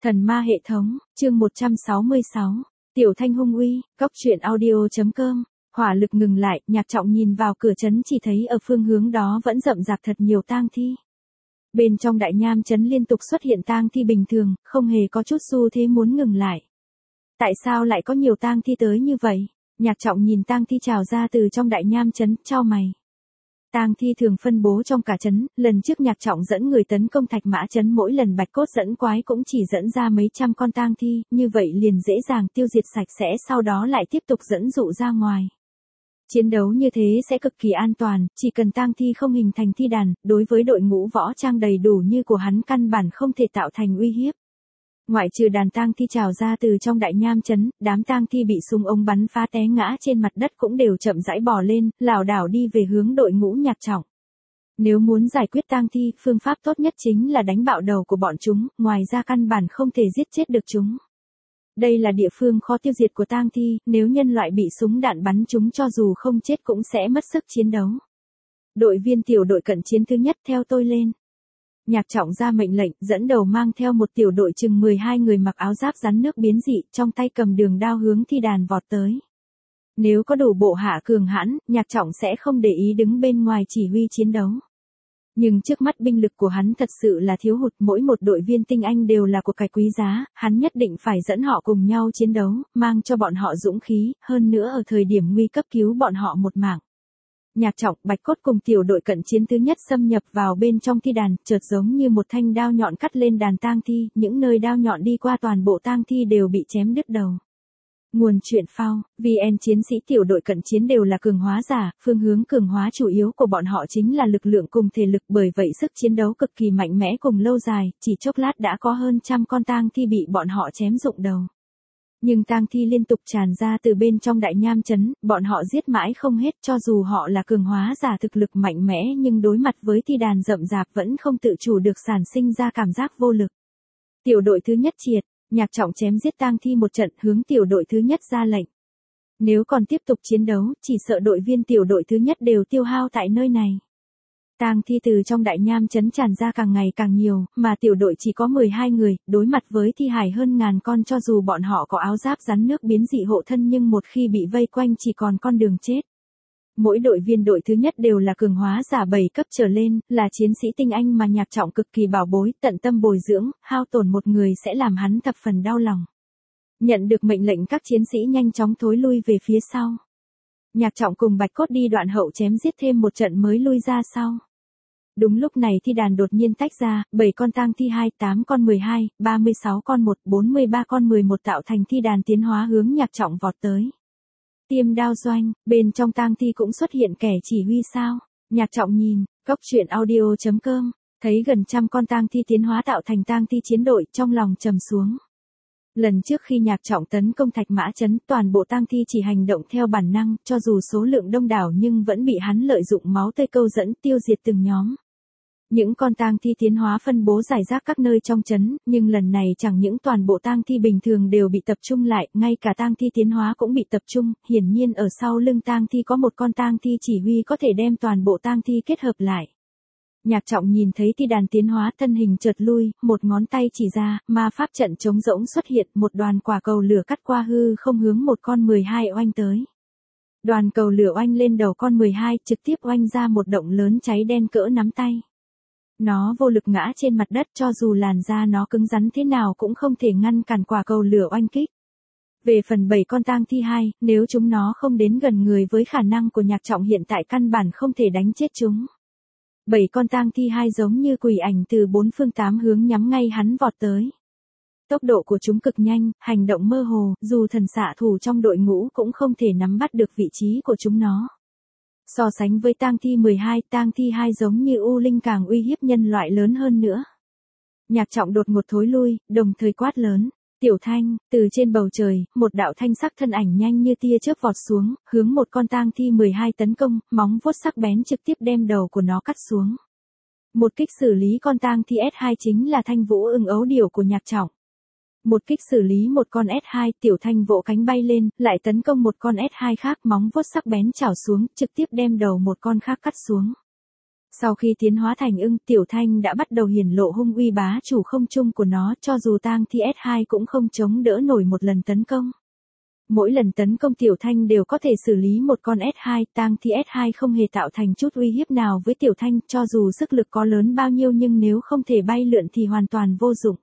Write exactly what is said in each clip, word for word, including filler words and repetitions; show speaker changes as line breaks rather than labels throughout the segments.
Thần ma hệ thống, chương một trăm sáu mươi sáu. Tiểu Thanh hung uy, cóc truyện audio.com. Hỏa lực ngừng lại, Nhạc Trọng nhìn vào cửa trấn chỉ thấy ở phương hướng đó vẫn rậm rạp thật nhiều tang thi. Bên trong đại nham trấn liên tục xuất hiện tang thi bình thường, không hề có chút xu thế muốn ngừng lại. Tại sao lại có nhiều tang thi tới như vậy? Nhạc Trọng nhìn tang thi trào ra từ trong đại nham trấn, chau mày. Tang thi thường phân bố trong cả trấn, lần trước Nhạc Trọng dẫn người tấn công Thạch Mã trấn, mỗi lần Bạch Cốt dẫn quái cũng chỉ dẫn ra mấy trăm con tang thi, như vậy liền dễ dàng tiêu diệt sạch sẽ, sau đó lại tiếp tục dẫn dụ ra ngoài. Chiến đấu như thế sẽ cực kỳ an toàn, chỉ cần tang thi không hình thành thi đàn, đối với đội ngũ võ trang đầy đủ như của hắn căn bản không thể tạo thành uy hiếp. Ngoại trừ đàn tang thi trào ra từ trong đại nham trấn, đám tang thi bị súng ống bắn phá té ngã trên mặt đất cũng đều chậm rãi bò lên, lảo đảo đi về hướng đội ngũ Nhạc Trọng. Nếu muốn giải quyết tang thi, phương pháp tốt nhất chính là đánh bạo đầu của bọn chúng, ngoài ra căn bản không thể giết chết được chúng. Đây là địa phương khó tiêu diệt của tang thi, nếu nhân loại bị súng đạn bắn chúng cho dù không chết cũng sẽ mất sức chiến đấu. Đội viên tiểu đội cận chiến thứ nhất theo tôi lên. Nhạc Trọng ra mệnh lệnh, dẫn đầu mang theo một tiểu đội chừng mười hai người mặc áo giáp rắn nước biến dị, trong tay cầm đường đao hướng thi đàn vọt tới. Nếu có đủ bộ hạ cường hãn, Nhạc Trọng sẽ không để ý đứng bên ngoài chỉ huy chiến đấu. Nhưng trước mắt binh lực của hắn thật sự là thiếu hụt, mỗi một đội viên tinh anh đều là của cải quý giá, hắn nhất định phải dẫn họ cùng nhau chiến đấu, mang cho bọn họ dũng khí, hơn nữa ở thời điểm nguy cấp cứu bọn họ một mạng. Nhạc Trọng, Bạch Cốt cùng tiểu đội cận chiến thứ nhất xâm nhập vào bên trong thi đàn, chợt giống như một thanh đao nhọn cắt lên đàn tang thi, những nơi đao nhọn đi qua toàn bộ tang thi đều bị chém đứt đầu. Nguồn truyện phao, vê en chiến sĩ tiểu đội cận chiến đều là cường hóa giả, phương hướng cường hóa chủ yếu của bọn họ chính là lực lượng cùng thể lực, bởi vậy sức chiến đấu cực kỳ mạnh mẽ cùng lâu dài, chỉ chốc lát đã có hơn trăm con tang thi bị bọn họ chém rụng đầu. Nhưng tang thi liên tục tràn ra từ bên trong đại nham trấn, bọn họ giết mãi không hết, cho dù họ là cường hóa giả thực lực mạnh mẽ nhưng đối mặt với thi đàn rậm rạp vẫn không tự chủ được sản sinh ra cảm giác vô lực. Tiểu đội thứ nhất triệt, Nhạc Trọng chém giết tang thi một trận, hướng tiểu đội thứ nhất ra lệnh. Nếu còn tiếp tục chiến đấu, chỉ sợ đội viên tiểu đội thứ nhất đều tiêu hao tại nơi này. Tang thi từ trong đại nham trấn tràn ra càng ngày càng nhiều, mà tiểu đội chỉ có mười hai người, đối mặt với thi hài hơn ngàn con, cho dù bọn họ có áo giáp rắn nước biến dị hộ thân nhưng một khi bị vây quanh chỉ còn con đường chết. Mỗi đội viên đội thứ nhất đều là cường hóa giả bảy cấp trở lên, là chiến sĩ tinh anh mà Nhạc Trọng cực kỳ bảo bối, tận tâm bồi dưỡng, hao tổn một người sẽ làm hắn thập phần đau lòng. Nhận được mệnh lệnh, các chiến sĩ nhanh chóng thối lui về phía sau. Nhạc Trọng cùng Bạch Cốt đi đoạn hậu chém giết thêm một trận mới lui ra sau. Đúng lúc này thi đàn đột nhiên tách ra, bảy con tang thi hai, tám con mười hai, ba mươi sáu con một, bốn mươi ba con mười một tạo thành thi đàn tiến hóa hướng Nhạc Trọng vọt tới. Tiêm đao doanh, bên trong tang thi cũng xuất hiện kẻ chỉ huy sao? Nhạc Trọng nhìn, cóc truyện audio.com, thấy gần trăm con tang thi tiến hóa tạo thành tang thi chiến đội, trong lòng trầm xuống. Lần trước khi Nhạc Trọng tấn công Thạch Mã trấn, toàn bộ tang thi chỉ hành động theo bản năng, cho dù số lượng đông đảo nhưng vẫn bị hắn lợi dụng máu tươi câu dẫn tiêu diệt từng nhóm. Những con tang thi tiến hóa phân bố rải rác các nơi trong trấn, nhưng lần này chẳng những toàn bộ tang thi bình thường đều bị tập trung lại, ngay cả tang thi tiến hóa cũng bị tập trung, hiển nhiên ở sau lưng tang thi có một con tang thi chỉ huy có thể đem toàn bộ tang thi kết hợp lại. Nhạc Trọng nhìn thấy thi đàn tiến hóa, thân hình chợt lui, một ngón tay chỉ ra, ma pháp trận trống rỗng xuất hiện, một đoàn quả cầu lửa cắt qua hư không hướng một con mười hai oanh tới. Đoàn cầu lửa oanh lên đầu con mười hai, trực tiếp oanh ra một động lớn cháy đen cỡ nắm tay. Nó vô lực ngã trên mặt đất, cho dù làn da nó cứng rắn thế nào cũng không thể ngăn cản quả cầu lửa oanh kích. Về phần bảy con tang thi hai, nếu chúng nó không đến gần người với khả năng của Nhạc Trọng hiện tại căn bản không thể đánh chết chúng. Bảy con tang thi hai giống như quỷ ảnh từ bốn phương tám hướng nhắm ngay hắn vọt tới. Tốc độ của chúng cực nhanh, hành động mơ hồ, dù thần xạ thủ trong đội ngũ cũng không thể nắm bắt được vị trí của chúng nó. So sánh với tang thi mười hai, tang thi hai giống như u linh càng uy hiếp nhân loại lớn hơn nữa. Nhạc Trọng đột ngột thối lui, đồng thời quát lớn. Tiểu Thanh, từ trên bầu trời, một đạo thanh sắc thân ảnh nhanh như tia chớp vọt xuống, hướng một con tang thi mười hai tấn công, móng vuốt sắc bén trực tiếp đem đầu của nó cắt xuống. Một kích xử lý con tang thi S hai chính là Thanh Vũ Ưng Ấu Điểu của Nhạc Trọng. Một kích xử lý một con S hai, Tiểu Thanh vỗ cánh bay lên, lại tấn công một con S hai khác, móng vuốt sắc bén chảo xuống, trực tiếp đem đầu một con khác cắt xuống. Sau khi tiến hóa thành ưng, Tiểu Thanh đã bắt đầu hiển lộ hung uy bá chủ không chung của nó, cho dù tang thi S hai cũng không chống đỡ nổi một lần tấn công. Mỗi lần tấn công Tiểu Thanh đều có thể xử lý một con S hai, tang thi S hai không hề tạo thành chút uy hiếp nào với Tiểu Thanh, cho dù sức lực có lớn bao nhiêu nhưng nếu không thể bay lượn thì hoàn toàn vô dụng.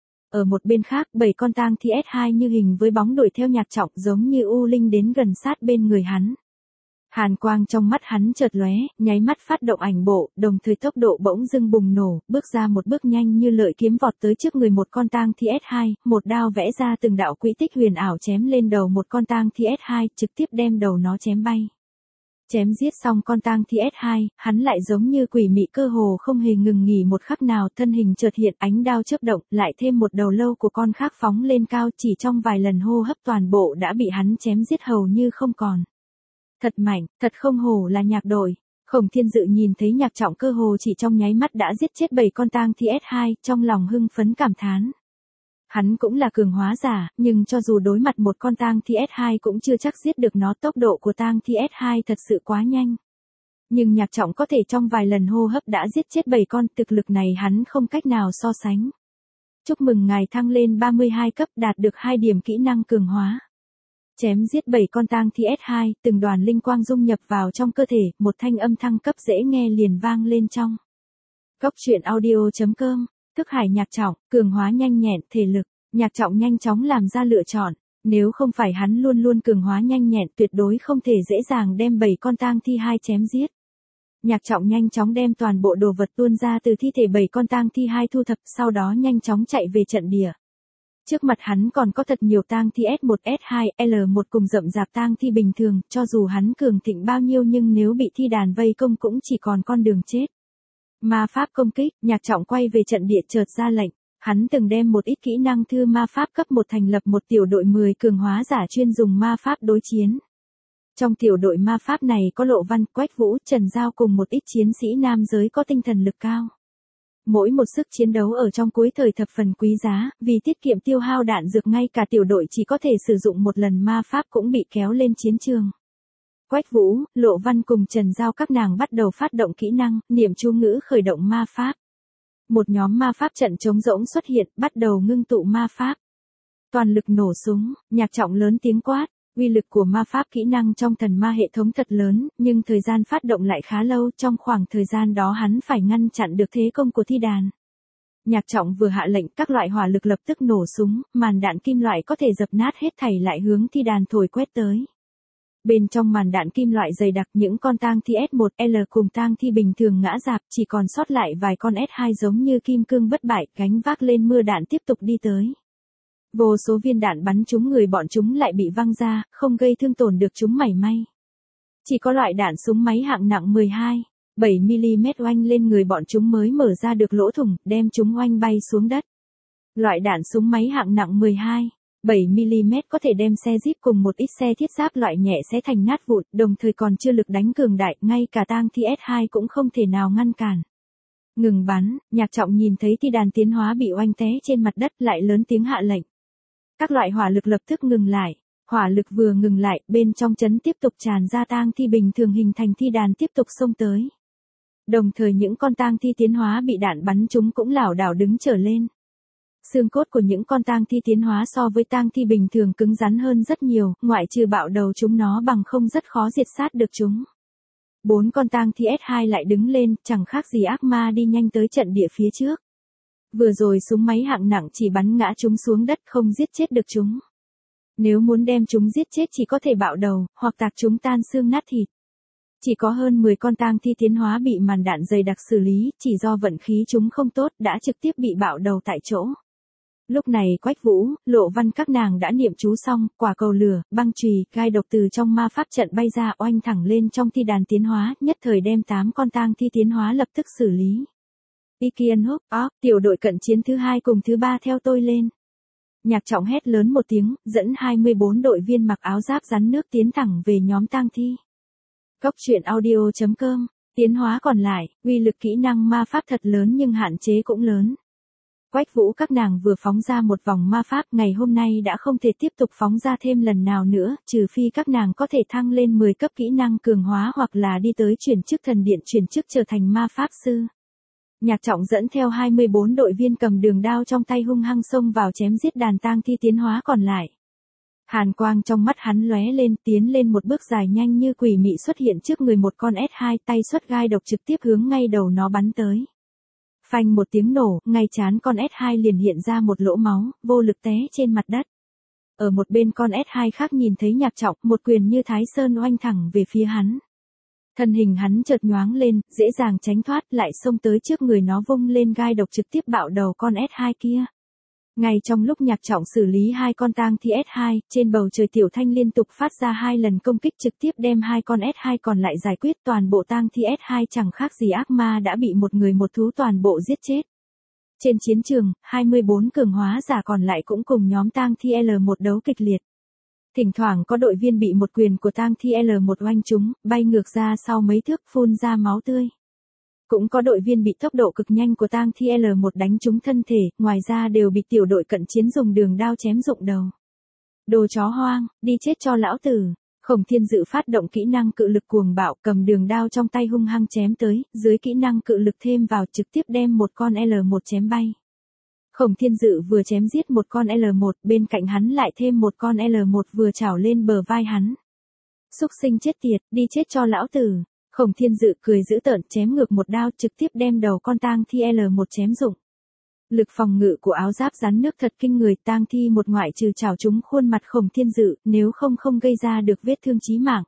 Ở một bên khác, bảy con tang thi S hai như hình với bóng đuổi theo Nhạc Trọng, giống như u linh đến gần sát bên người hắn. Hàn quang trong mắt hắn chợt lóe, nháy mắt phát động ảnh bộ, đồng thời tốc độ bỗng dưng bùng nổ, bước ra một bước nhanh như lợi kiếm vọt tới trước người một con tang thi S hai, một đao vẽ ra từng đạo quỹ tích huyền ảo chém lên đầu một con tang thi S hai, trực tiếp đem đầu nó chém bay. Chém giết xong con tang thi S hai, hắn lại giống như quỷ mị cơ hồ không hề ngừng nghỉ một khắc nào, thân hình chợt hiện, ánh đao chớp động, lại thêm một đầu lâu của con khác phóng lên cao, chỉ trong vài lần hô hấp toàn bộ đã bị hắn chém giết hầu như không còn. Thật mạnh, thật không hổ là Nhạc đội. Khổng Thiên Dự nhìn thấy Nhạc Trọng cơ hồ chỉ trong nháy mắt đã giết chết bảy con tang thi S hai, trong lòng hưng phấn cảm thán. Hắn cũng là cường hóa giả, nhưng cho dù đối mặt một con tang thi S hai cũng chưa chắc giết được nó, tốc độ của tang thi S hai thật sự quá nhanh. Nhưng Nhạc Trọng có thể trong vài lần hô hấp đã giết chết bảy con, thực lực này hắn không cách nào so sánh. Chúc mừng ngài thăng lên ba mươi hai cấp, đạt được hai điểm kỹ năng cường hóa. Chém giết bảy con tang thi S hai, từng đoàn linh quang dung nhập vào trong cơ thể, một thanh âm thăng cấp dễ nghe liền vang lên trong. Cốc truyện audio chấm com, Thức Hải Nhạc Trọng, cường hóa nhanh nhẹn, thể lực. Nhạc Trọng nhanh chóng làm ra lựa chọn, nếu không phải hắn luôn luôn cường hóa nhanh nhẹn tuyệt đối không thể dễ dàng đem bảy con tang thi hai chém giết. Nhạc Trọng nhanh chóng đem toàn bộ đồ vật tuôn ra từ thi thể bảy con tang thi hai thu thập, sau đó nhanh chóng chạy về trận địa. Trước mặt hắn còn có thật nhiều tang thi S một, S hai, L một cùng rậm rạp tang thi bình thường, cho dù hắn cường thịnh bao nhiêu nhưng nếu bị thi đàn vây công cũng chỉ còn con đường chết. Ma pháp công kích, Nhạc Trọng quay về trận địa chợt ra lệnh, hắn từng đem một ít kỹ năng thư ma pháp cấp một thành lập một tiểu đội mười cường hóa giả chuyên dùng ma pháp đối chiến. Trong tiểu đội ma pháp này có Lộ Văn, Quách Vũ, Trần Giao cùng một ít chiến sĩ nam giới có tinh thần lực cao. Mỗi một sức chiến đấu ở trong cuối thời thập phần quý giá, vì tiết kiệm tiêu hao đạn dược ngay cả tiểu đội chỉ có thể sử dụng một lần ma pháp cũng bị kéo lên chiến trường. Quách Vũ, Lộ Văn cùng Trần Giao các nàng bắt đầu phát động kỹ năng, niệm chú ngữ khởi động ma pháp. Một nhóm ma pháp trận trống rỗng xuất hiện, bắt đầu ngưng tụ ma pháp. Toàn lực nổ súng, Nhạc Trọng lớn tiếng quát, uy lực của ma pháp kỹ năng trong thần ma hệ thống thật lớn, nhưng thời gian phát động lại khá lâu, trong khoảng thời gian đó hắn phải ngăn chặn được thế công của thi đàn. Nhạc Trọng vừa hạ lệnh, các loại hỏa lực lập tức nổ súng, màn đạn kim loại có thể dập nát hết thảy lại hướng thi đàn thổi quét tới. Bên trong màn đạn kim loại dày đặc, những con tang thi S một, L cùng tang thi bình thường ngã rạp, chỉ còn sót lại vài con S hai giống như kim cương bất bại, gánh vác lên mưa đạn tiếp tục đi tới. Vô số viên đạn bắn trúng người bọn chúng lại bị văng ra, không gây thương tổn được chúng mảy may. Chỉ có loại đạn súng máy hạng nặng mười hai, bảy mi li mét oanh lên người bọn chúng mới mở ra được lỗ thủng, đem chúng oanh bay xuống đất. Loại đạn súng máy hạng nặng mười hai, bảy mi li mét có thể đem xe Jeep cùng một ít xe thiết giáp loại nhẹ xé thành nát vụn, đồng thời còn chưa lực đánh cường đại, ngay cả tang thi S hai cũng không thể nào ngăn cản. Ngừng bắn, Nhạc Trọng nhìn thấy thi đàn tiến hóa bị oanh té trên mặt đất, lại lớn tiếng hạ lệnh. Các loại hỏa lực lập tức ngừng lại, hỏa lực vừa ngừng lại, bên trong trấn tiếp tục tràn ra tang thi bình thường hình thành thi đàn tiếp tục xông tới. Đồng thời những con tang thi tiến hóa bị đạn bắn chúng cũng lảo đảo đứng trở lên. Xương cốt của những con tang thi tiến hóa so với tang thi bình thường cứng rắn hơn rất nhiều, ngoại trừ bạo đầu chúng nó bằng không rất khó diệt sát được chúng. Bốn con tang thi S hai lại đứng lên, chẳng khác gì ác ma đi nhanh tới trận địa phía trước. Vừa rồi súng máy hạng nặng chỉ bắn ngã chúng xuống đất, không giết chết được chúng. Nếu muốn đem chúng giết chết chỉ có thể bạo đầu, hoặc tạc chúng tan xương nát thịt. Chỉ có hơn mười con tang thi tiến hóa bị màn đạn dày đặc xử lý, chỉ do vận khí chúng không tốt đã trực tiếp bị bạo đầu tại chỗ. Lúc này Quách Vũ, Lộ Văn các nàng đã niệm chú xong, quả cầu lửa, băng chùy, gai độc từ trong ma pháp trận bay ra oanh thẳng lên trong thi đàn tiến hóa, nhất thời đem tám con tang thi tiến hóa lập tức xử lý. Ikian Húc, Op, tiểu đội cận chiến thứ hai cùng thứ ba theo tôi lên. Nhạc Trọng hét lớn một tiếng, dẫn hai mươi bốn đội viên mặc áo giáp rắn nước tiến thẳng về nhóm tang thi. Cốc truyện audio chấm com, tiến hóa còn lại, uy lực kỹ năng ma pháp thật lớn nhưng hạn chế cũng lớn. Quách Vũ các nàng vừa phóng ra một vòng ma pháp, ngày hôm nay đã không thể tiếp tục phóng ra thêm lần nào nữa, trừ phi các nàng có thể thăng lên mười cấp kỹ năng cường hóa hoặc là đi tới chuyển chức thần điện chuyển chức trở thành ma pháp sư. Nhạc Trọng dẫn theo hai mươi bốn đội viên cầm đường đao trong tay hung hăng xông vào chém giết đàn tang thi tiến hóa còn lại. Hàn quang trong mắt hắn lóe lên, tiến lên một bước dài nhanh như quỷ mị xuất hiện trước người một con S hai, tay xuất gai độc trực tiếp hướng ngay đầu nó bắn tới. Phanh một tiếng nổ, ngay trán con S hai liền hiện ra một lỗ máu, vô lực té trên mặt đất. Ở một bên con S hai khác nhìn thấy Nhạc Trọng, một quyền như Thái Sơn oanh thẳng về phía hắn. Thân hình hắn chợt nhoáng lên, dễ dàng tránh thoát, lại xông tới trước người nó vung lên gai độc trực tiếp bạo đầu con S hai kia. Ngay trong lúc Nhạc Trọng xử lý hai con tang thi S hai, trên bầu trời Tiểu Thanh liên tục phát ra hai lần công kích trực tiếp đem hai con S hai còn lại giải quyết, toàn bộ tang thi S hai chẳng khác gì ác ma đã bị một người một thú toàn bộ giết chết. Trên chiến trường, hai mươi bốn cường hóa giả còn lại cũng cùng nhóm tang thi L một đấu kịch liệt. Thỉnh thoảng có đội viên bị một quyền của tang thi L một oanh trúng, bay ngược ra sau mấy thước phun ra máu tươi. Cũng có đội viên bị tốc độ cực nhanh của tang thi L một đánh trúng thân thể, ngoài ra đều bị tiểu đội cận chiến dùng đường đao chém rụng đầu. Đồ chó hoang, đi chết cho lão tử. Khổng Thiên Dự phát động kỹ năng cự lực cuồng bạo, cầm đường đao trong tay hung hăng chém tới, dưới kỹ năng cự lực thêm vào trực tiếp đem một con L một chém bay. Khổng Thiên Dự vừa chém giết một con L một, bên cạnh hắn lại thêm một con L một vừa chảo lên bờ vai hắn. Súc sinh chết tiệt, đi chết cho lão tử. Khổng Thiên Dự cười dữ tợn chém ngược một đao trực tiếp đem đầu con tang thi L một chém rụng. Lực phòng ngự của áo giáp rắn nước thật kinh người, tang thi một ngoại trừ chảo trúng khuôn mặt Khổng Thiên Dự, nếu không không gây ra được vết thương chí mạng.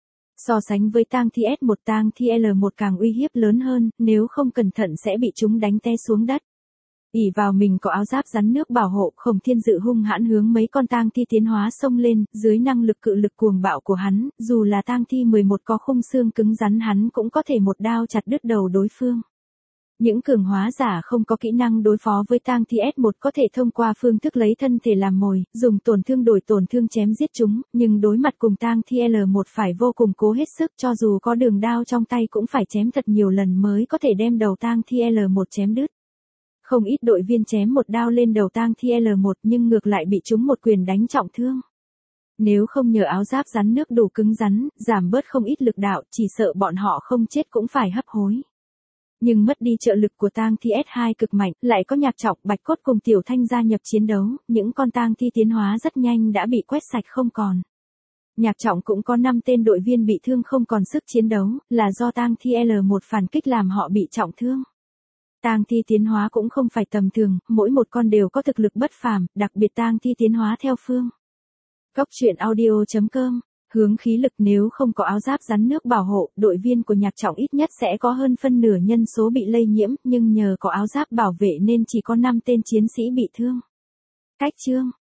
So sánh với tang thi S một, tang thi L một càng uy hiếp lớn hơn, nếu không cẩn thận sẽ bị chúng đánh té xuống đất. ỷ vào mình có áo giáp rắn nước bảo hộ, Khổng Thiên Dự hung hãn hướng mấy con tang thi tiến hóa xông lên, dưới năng lực cự lực cuồng bạo của hắn, dù là tang thi mười một có khung xương cứng rắn hắn cũng có thể một đao chặt đứt đầu đối phương. Những cường hóa giả không có kỹ năng đối phó với tang thi S một có thể thông qua phương thức lấy thân thể làm mồi, dùng tổn thương đổi tổn thương chém giết chúng, nhưng đối mặt cùng tang thi L một phải vô cùng cố hết sức, cho dù có đường đao trong tay cũng phải chém thật nhiều lần mới có thể đem đầu tang thi L một chém đứt. Không ít đội viên chém một đao lên đầu tang thi L một nhưng ngược lại bị chúng một quyền đánh trọng thương. Nếu không nhờ áo giáp rắn nước đủ cứng rắn, giảm bớt không ít lực đạo, chỉ sợ bọn họ không chết cũng phải hấp hối. Nhưng mất đi trợ lực của tang thi S hai cực mạnh, lại có Nhạc Trọng, Bạch Cốt cùng Tiểu Thanh gia nhập chiến đấu, những con tang thi tiến hóa rất nhanh đã bị quét sạch không còn. Nhạc Trọng cũng có năm tên đội viên bị thương không còn sức chiến đấu, là do tang thi L một phản kích làm họ bị trọng thương. Tang thi tiến hóa cũng không phải tầm thường, mỗi một con đều có thực lực bất phàm, đặc biệt tang thi tiến hóa theo phương. Góc truyện audio chấm com, hướng khí lực nếu không có áo giáp rắn nước bảo hộ, đội viên của Nhạc Trọng ít nhất sẽ có hơn phân nửa nhân số bị lây nhiễm, nhưng nhờ có áo giáp bảo vệ nên chỉ có năm tên chiến sĩ bị thương. Cách chương